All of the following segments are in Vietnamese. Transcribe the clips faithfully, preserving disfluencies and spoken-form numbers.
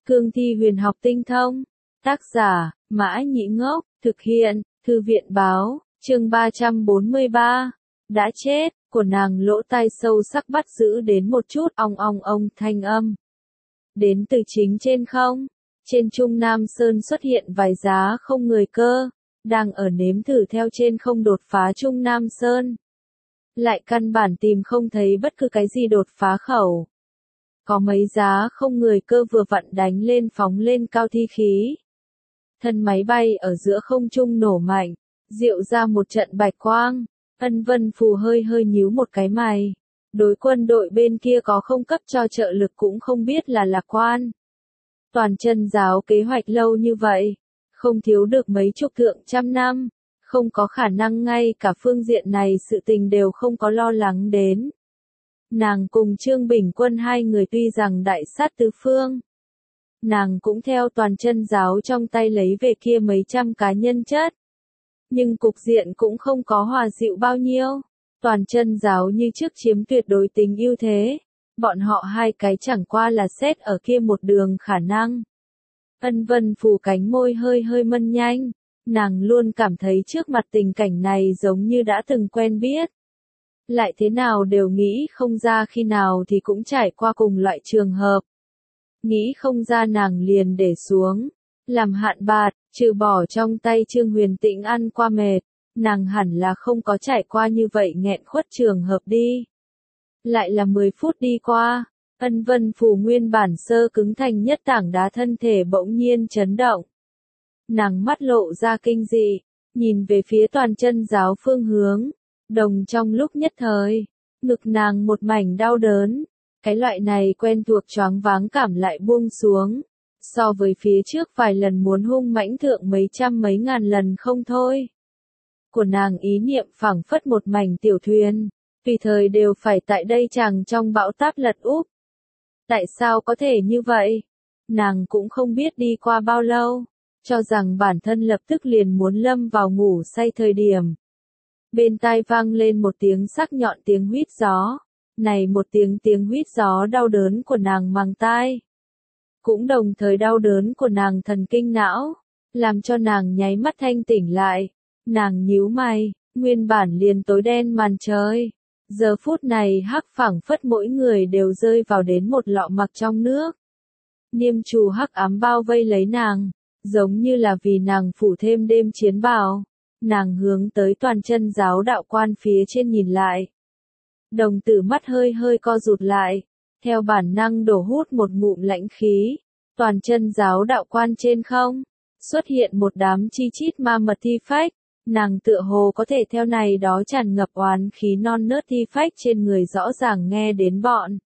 Cương thi huyền học tinh thông. Tác giả, Mã Nhĩ Ngốc, thực hiện, Thư viện báo, chương ba trăm bốn mươi ba. Đã chết, của nàng lỗ tai sâu sắc bắt giữ đến một chút ong ong ong thanh âm. Đến từ chính trên không, trên Trung Nam Sơn xuất hiện vài giá không người cơ, đang ở nếm thử theo trên không đột phá Trung Nam Sơn. Lại căn bản tìm không thấy bất cứ cái gì đột phá khẩu. Có mấy giá không người cơ vừa vặn đánh lên phóng lên cao thi khí. Thân máy bay ở giữa không trung nổ mạnh, diệu ra một trận bạch quang. Ân Vân Phù hơi hơi nhíu một cái mày. Đối quân đội bên kia có không cấp cho trợ lực cũng không biết là lạc quan. Toàn chân giáo kế hoạch lâu như vậy, không thiếu được mấy chục thượng trăm năm, không có khả năng ngay cả phương diện này sự tình đều không có lo lắng đến. Nàng cùng Trương Bình Quân hai người tuy rằng đại sát tứ phương, nàng cũng theo toàn chân giáo trong tay lấy về kia mấy trăm cá nhân chất. Nhưng cục diện cũng không có hòa dịu bao nhiêu. Toàn chân giáo như trước chiếm tuyệt đối tính ưu thế. Bọn họ hai cái chẳng qua là xét ở kia một đường khả năng. Ân Vân Phù cánh môi hơi hơi mân nhanh. Nàng luôn cảm thấy trước mặt tình cảnh này giống như đã từng quen biết. Lại thế nào đều nghĩ không ra khi nào thì cũng trải qua cùng loại trường hợp. Nghĩ không ra nàng liền để xuống. Làm hạn bạt, trừ bỏ trong tay Trương Huyền Tĩnh ăn qua mệt, nàng hẳn là không có trải qua như vậy nghẹn khuất trường hợp đi. Lại là mười phút đi qua, Ân Vân Phù nguyên bản sơ cứng thành nhất tảng đá thân thể bỗng nhiên chấn động. Nàng mắt lộ ra kinh dị, nhìn về phía toàn chân giáo phương hướng, đồng trong lúc nhất thời, ngực nàng một mảnh đau đớn, cái loại này quen thuộc choáng váng cảm lại buông xuống. So với phía trước vài lần muốn hung mãnh thượng mấy trăm mấy ngàn lần không thôi. Của nàng ý niệm phảng phất một mảnh tiểu thuyền, tùy thời đều phải tại đây chàng trong bão táp lật úp. Tại sao có thể như vậy? Nàng cũng không biết đi qua bao lâu, cho rằng bản thân lập tức liền muốn lâm vào ngủ say thời điểm. Bên tai vang lên một tiếng sắc nhọn tiếng huýt gió, này một tiếng tiếng huýt gió đau đớn của nàng màng tai. Cũng đồng thời đau đớn của nàng thần kinh não, làm cho nàng nháy mắt thanh tỉnh lại. Nàng nhíu mày, nguyên bản liền tối đen màn trời. Giờ phút này hắc phảng phất mỗi người đều rơi vào đến một lọ mặc trong nước. Niêm trù hắc ám bao vây lấy nàng, giống như là vì nàng phủ thêm đêm chiến bào. Nàng hướng tới toàn chân giáo đạo quan phía trên nhìn lại. Đồng tử mắt hơi hơi co rụt lại. Theo bản năng đổ hút một ngụm lãnh khí, toàn chân giáo đạo quan trên không, xuất hiện một đám chi chít ma mật thi phách, nàng tựa hồ có thể theo này đó tràn ngập oán khí non nớt thi phách trên người rõ ràng nghe đến bọn.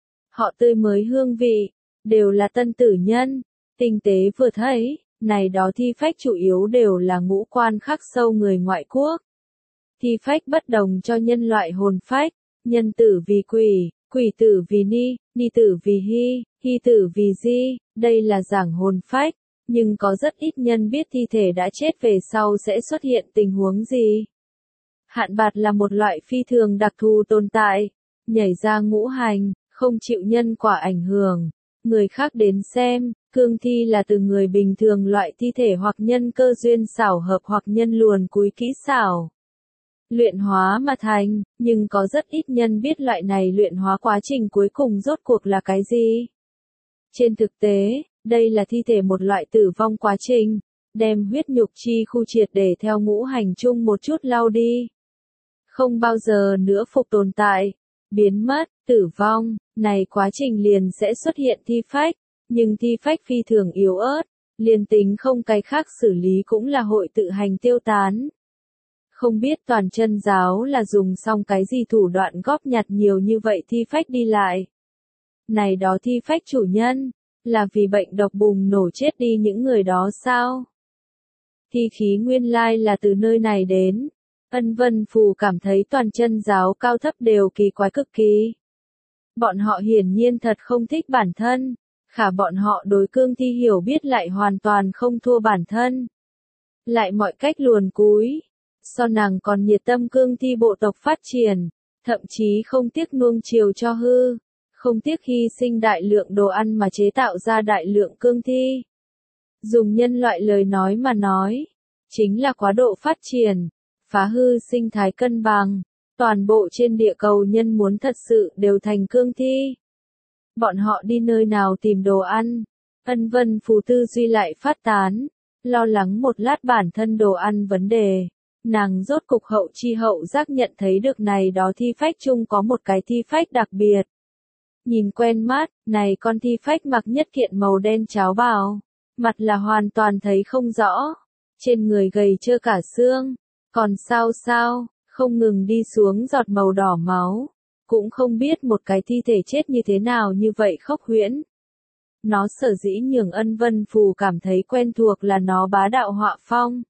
Họ tươi mới hương vị, đều là tân tử nhân, tinh tế vừa thấy, này đó thi phách chủ yếu đều là ngũ quan khắc sâu người ngoại quốc. Thi phách bất đồng cho nhân loại hồn phách, nhân tử vì quỷ. Quỷ tử vì ni, ni tử vì hy, hy tử vì di, đây là giảng hồn phách, nhưng có rất ít nhân biết thi thể đã chết về sau sẽ xuất hiện tình huống gì. Hạn bạt là một loại phi thường đặc thù tồn tại, nhảy ra ngũ hành, không chịu nhân quả ảnh hưởng, người khác đến xem, cương thi là từ người bình thường loại thi thể hoặc nhân cơ duyên xảo hợp hoặc nhân luồn cúi kỹ xảo. Luyện hóa mà thành, nhưng có rất ít nhân biết loại này luyện hóa quá trình cuối cùng rốt cuộc là cái gì. Trên thực tế, đây là thi thể một loại tử vong quá trình, đem huyết nhục chi khu triệt để theo ngũ hành chung một chút lau đi. Không bao giờ nữa phục tồn tại, biến mất, tử vong, này quá trình liền sẽ xuất hiện thi phách, nhưng thi phách phi thường yếu ớt, liền tính không cái khác xử lý cũng là hội tự hành tiêu tán. Không biết toàn chân giáo là dùng xong cái gì thủ đoạn góp nhặt nhiều như vậy thi phách đi lại. Này đó thi phách chủ nhân, là vì bệnh độc bùng nổ chết đi những người đó sao? Thi khí nguyên lai là từ nơi này đến. Ân Vân Phù cảm thấy toàn chân giáo cao thấp đều kỳ quái cực kỳ. Bọn họ hiển nhiên thật không thích bản thân, khả bọn họ đối cương thi hiểu biết lại hoàn toàn không thua bản thân. Lại mọi cách luồn cúi. So nàng còn nhiệt tâm cương thi bộ tộc phát triển, thậm chí không tiếc nuông chiều cho hư, không tiếc hy sinh đại lượng đồ ăn mà chế tạo ra đại lượng cương thi. Dùng nhân loại lời nói mà nói, chính là quá độ phát triển, phá hư sinh thái cân bằng, toàn bộ trên địa cầu nhân muốn thật sự đều thành cương thi. Bọn họ đi nơi nào tìm đồ ăn? Ân Vân Phù tư duy lại phát tán, lo lắng một lát bản thân đồ ăn vấn đề. Nàng rốt cục hậu chi hậu giác nhận thấy được này đó thi phách chung có một cái thi phách đặc biệt. Nhìn quen mắt, này con thi phách mặc nhất kiện màu đen cháo bào, mặt là hoàn toàn thấy không rõ, trên người gầy trơ cả xương, còn sao sao, không ngừng đi xuống giọt màu đỏ máu, cũng không biết một cái thi thể chết như thế nào như vậy khốc huyễn. Nó sở dĩ nhường Ân Vân Phù cảm thấy quen thuộc là nó bá đạo họa phong.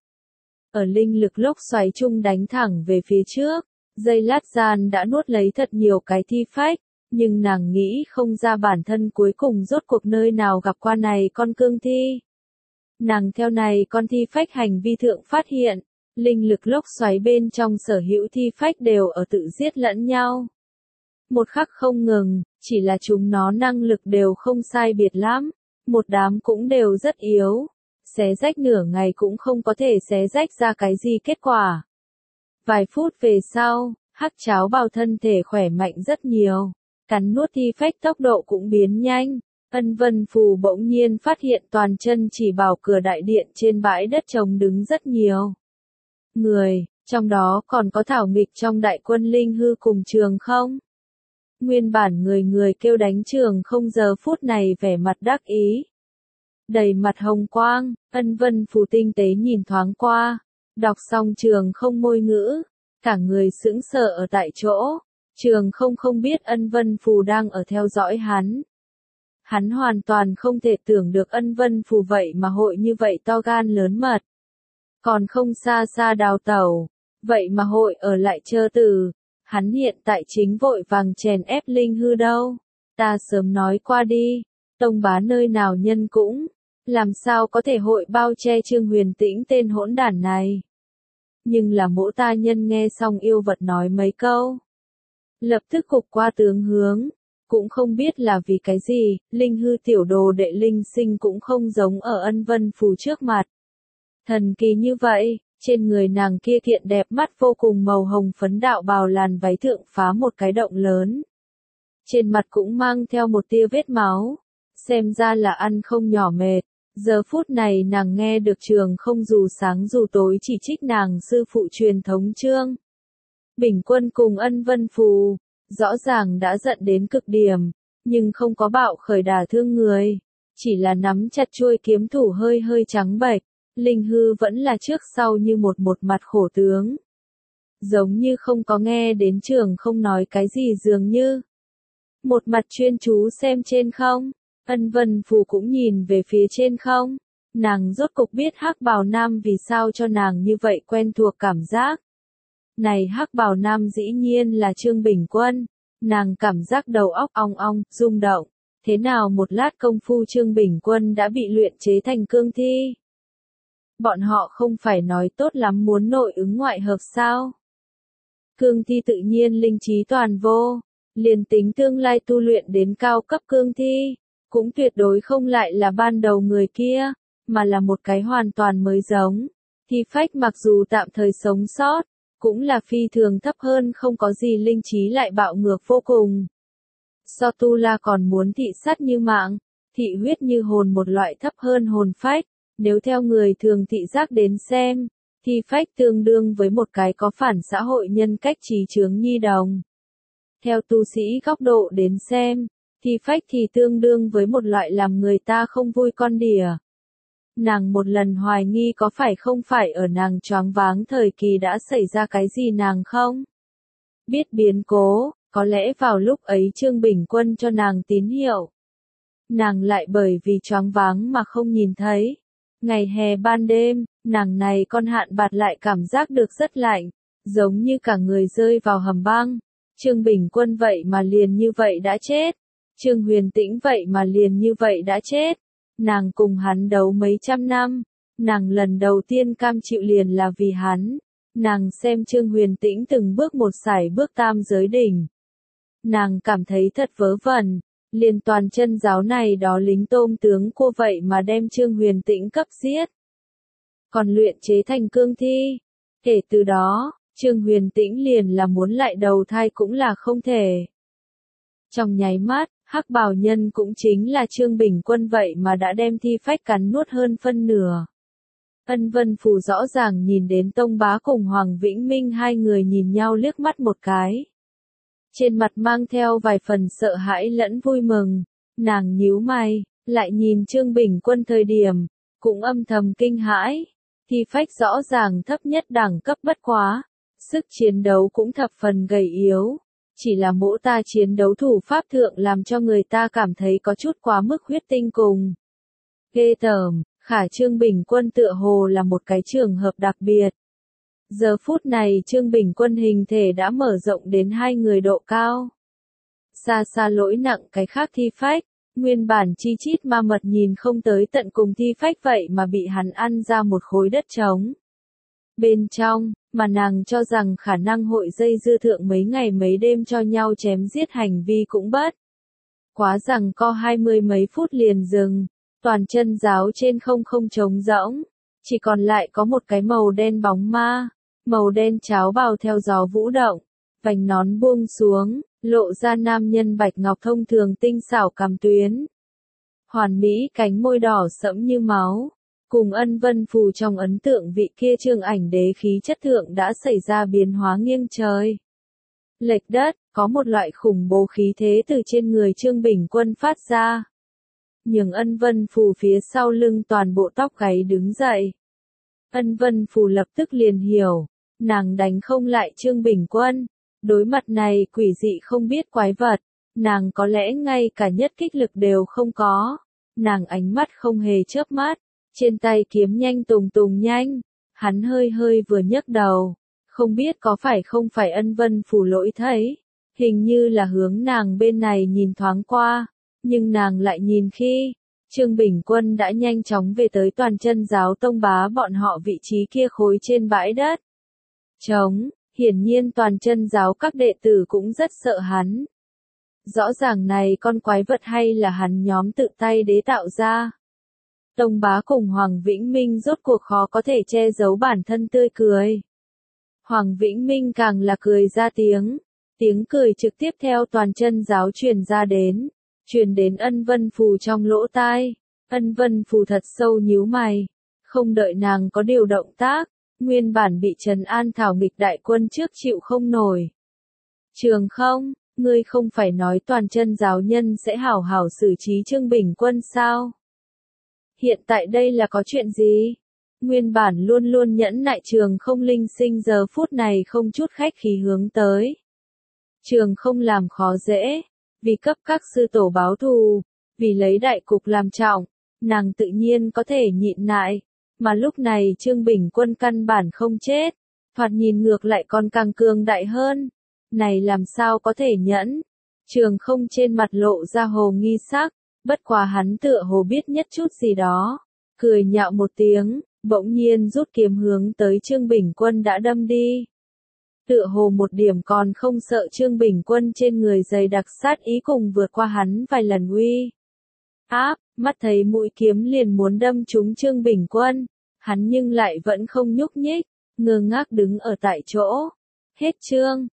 Ở linh lực lốc xoáy chung đánh thẳng về phía trước, giây lát gian đã nuốt lấy thật nhiều cái thi phách, nhưng nàng nghĩ không ra bản thân cuối cùng rốt cuộc nơi nào gặp qua này con cương thi. Nàng theo này con thi phách hành vi thượng phát hiện, linh lực lốc xoáy bên trong sở hữu thi phách đều ở tự giết lẫn nhau. Một khắc không ngừng, chỉ là chúng nó năng lực đều không sai biệt lắm, một đám cũng đều rất yếu. Xé rách nửa ngày cũng không có thể xé rách ra cái gì kết quả. Vài phút về sau, hắc cháo bào thân thể khỏe mạnh rất nhiều, cắn nuốt thi phách tốc độ cũng biến nhanh. Ân Vân Phù bỗng nhiên phát hiện toàn chân chỉ bảo cửa đại điện trên bãi đất trống đứng rất nhiều người, trong đó còn có thảo nghịch trong đại quân Linh Hư cùng Trường Không. Nguyên bản người người kêu đánh Trường Không giờ phút này vẻ mặt đắc ý. Đầy mặt hồng quang, Ân Vân Phù tinh tế nhìn thoáng qua, đọc xong Trường Không môi ngữ, cả người sững sờ ở tại chỗ, Trường Không không biết Ân Vân Phù đang ở theo dõi hắn. Hắn hoàn toàn không thể tưởng được Ân Vân Phù vậy mà hội như vậy to gan lớn mật. Còn không xa xa đào tẩu, vậy mà hội ở lại chơ từ, hắn hiện tại chính vội vàng chèn ép Linh Hư đâu, ta sớm nói qua đi, tông bá nơi nào nhân cũng, làm sao có thể hội bao che Trương Huyền Tĩnh tên hỗn đản này. Nhưng là mỗi ta nhân nghe xong yêu vật nói mấy câu, lập tức cục qua tướng hướng, cũng không biết là vì cái gì, Linh Hư tiểu đồ đệ Linh Sinh cũng không giống ở Ân Vân Phù trước mặt. Thần kỳ như vậy, trên người nàng kia kiện đẹp mắt vô cùng màu hồng phấn đạo bào làn váy thượng phá một cái động lớn. Trên mặt cũng mang theo một tia vết máu, xem ra là ăn không nhỏ mệt. Giờ phút này nàng nghe được Trường Không dù sáng dù tối chỉ trích nàng sư phụ truyền thống Trương Bình Quân cùng Ân Vân Phù, rõ ràng đã giận đến cực điểm, nhưng không có bạo khởi đả thương người, chỉ là nắm chặt chuôi kiếm thủ hơi hơi trắng bệch. Linh Hư vẫn là trước sau như một một mặt khổ tướng. Giống như không có nghe đến Trường Không nói cái gì dường như. Một mặt chuyên chú xem trên không, Ân Vân Phù cũng nhìn về phía trên không. Nàng rốt cục biết hắc bào nam vì sao cho nàng như vậy quen thuộc cảm giác. Này hắc bào nam dĩ nhiên là Trương Bình Quân. Nàng cảm giác đầu óc ong ong, rung động. Thế nào một lát công phu Trương Bình Quân đã bị luyện chế thành cương thi? Bọn họ không phải nói tốt lắm muốn nội ứng ngoại hợp sao? Cương thi tự nhiên linh trí toàn vô, liền tính tương lai tu luyện đến cao cấp cương thi, cũng tuyệt đối không lại là ban đầu người kia, mà là một cái hoàn toàn mới giống. Thi phách mặc dù tạm thời sống sót, cũng là phi thường thấp hơn không có gì linh trí lại bạo ngược vô cùng. So tu la còn muốn thị sát như mạng, thị huyết như hồn một loại thấp hơn hồn phách. Nếu theo người thường thị giác đến xem, thì phách tương đương với một cái có phản xã hội nhân cách trí chướng nhi đồng. Theo tu sĩ góc độ đến xem, thì phách thì tương đương với một loại làm người ta không vui con đỉa. Nàng một lần hoài nghi có phải không phải ở nàng choáng váng thời kỳ đã xảy ra cái gì nàng không? Biết biến cố, có lẽ vào lúc ấy Trương Bình Quân cho nàng tín hiệu. Nàng lại bởi vì choáng váng mà không nhìn thấy. Ngày hè ban đêm, nàng này con hạn bạt lại cảm giác được rất lạnh, giống như cả người rơi vào hầm băng. Trương Bình Quân vậy mà liền như vậy đã chết. Trương Huyền Tĩnh vậy mà liền như vậy đã chết. Nàng cùng hắn đấu mấy trăm năm. Nàng lần đầu tiên cam chịu liền là vì hắn. Nàng xem Trương Huyền Tĩnh từng bước một sải bước tam giới đỉnh. nàng cảm thấy thật vớ vẩn, liền toàn chân giáo này đó lính tôm tướng cô vậy mà đem Trương Huyền Tĩnh cấp giết. Còn luyện chế thành cương thi. Kể từ đó, Trương Huyền Tĩnh liền là muốn lại đầu thai cũng là không thể. Trong nháy mắt, hắc bào nhân cũng chính là Trương Bình Quân vậy mà đã đem thi phách cắn nuốt hơn phân nửa. Ân Vân Phù rõ ràng nhìn đến Tông Bá cùng Hoàng Vĩnh Minh hai người nhìn nhau liếc mắt một cái. Trên mặt mang theo vài phần sợ hãi lẫn vui mừng, nàng nhíu mày, lại nhìn Trương Bình Quân thời điểm, cũng âm thầm kinh hãi. Thi phách rõ ràng thấp nhất đẳng cấp bất quá, sức chiến đấu cũng thập phần gầy yếu. Chỉ là mỗ ta chiến đấu thủ pháp thượng làm cho người ta cảm thấy có chút quá mức huyết tinh cùng. Ghê tởm, khả Trương Bình Quân tựa hồ là một cái trường hợp đặc biệt. Giờ phút này Trương Bình Quân hình thể đã mở rộng đến hai người độ cao. Xa xa lỗi nặng cái khác thi phách, nguyên bản chi chít ma mật nhìn không tới tận cùng thi phách vậy mà bị hắn ăn ra một khối đất trống. Bên trong, mà nàng cho rằng khả năng hội dây dưa thượng mấy ngày mấy đêm cho nhau chém giết hành vi cũng bất. Quá rằng co hai mươi mấy phút liền dừng, toàn chân giáo trên không không trống rỗng, chỉ còn lại có một cái màu đen bóng ma, màu đen cháo bào theo gió vũ động, vành nón buông xuống, lộ ra nam nhân bạch ngọc thông thường tinh xảo cằm tuyến. Hoàn mỹ cánh môi đỏ sẫm như máu. Cùng Ân Vân Phù trong ấn tượng vị kia Trương Ảnh Đế khí chất thượng đã xảy ra biến hóa nghiêng trời. Lệch đất, có một loại khủng bố khí thế từ trên người Trương Bình Quân phát ra. Nhưng Ân Vân Phù phía sau lưng toàn bộ tóc gáy đứng dậy. Ân Vân Phù lập tức liền hiểu, nàng đánh không lại Trương Bình Quân. Đối mặt này quỷ dị không biết quái vật, nàng có lẽ ngay cả nhất kích lực đều không có. Nàng ánh mắt không hề chớp mắt. Trên tay kiếm nhanh tùng tùng nhanh, hắn hơi hơi vừa nhấc đầu, không biết có phải không phải Ân Vân Phù lỗi thấy, hình như là hướng nàng bên này nhìn thoáng qua, nhưng nàng lại nhìn khi, Trương Bình Quân đã nhanh chóng về tới toàn chân giáo Tông Bá bọn họ vị trí kia khối trên bãi đất. Trống, hiển nhiên toàn chân giáo các đệ tử cũng rất sợ hắn. Rõ ràng này con quái vật hay là hắn nhóm tự tay đế tạo ra. Tông Bá cùng Hoàng Vĩnh Minh rốt cuộc khó có thể che giấu bản thân tươi cười. Hoàng Vĩnh Minh càng là cười ra tiếng, tiếng cười trực tiếp theo toàn chân giáo truyền ra đến, truyền đến Ân Vân Phù trong lỗ tai. Ân Vân Phù thật sâu nhíu mày, không đợi nàng có điều động tác, nguyên bản bị trấn an thảo nghịch đại quân trước chịu không nổi. Trường không, ngươi không phải nói toàn chân giáo nhân sẽ hảo hảo xử trí Trương Bình Quân sao? Hiện tại đây là có chuyện gì? Nguyên bản luôn luôn nhẫn nại Trường không linh sinh giờ phút này không chút khách khí hướng tới. Trường không làm khó dễ, vì cấp các sư tổ báo thù, vì lấy đại cục làm trọng, nàng tự nhiên có thể nhịn nại, mà lúc này Trương Bình Quân căn bản không chết, thoạt nhìn ngược lại còn càng cường đại hơn. Này làm sao có thể nhẫn? Trường không trên mặt lộ ra hồ nghi sắc. Bất quá hắn tựa hồ biết nhất chút gì đó, cười nhạo một tiếng, bỗng nhiên rút kiếm hướng tới Trương Bình Quân đã đâm đi. Tựa hồ một điểm còn không sợ Trương Bình Quân trên người dày đặc sát ý cùng vượt qua hắn vài lần uy áp, mắt thấy mũi kiếm liền muốn đâm trúng Trương Bình Quân, hắn nhưng lại vẫn không nhúc nhích, ngơ ngác đứng ở tại chỗ. Hết chương.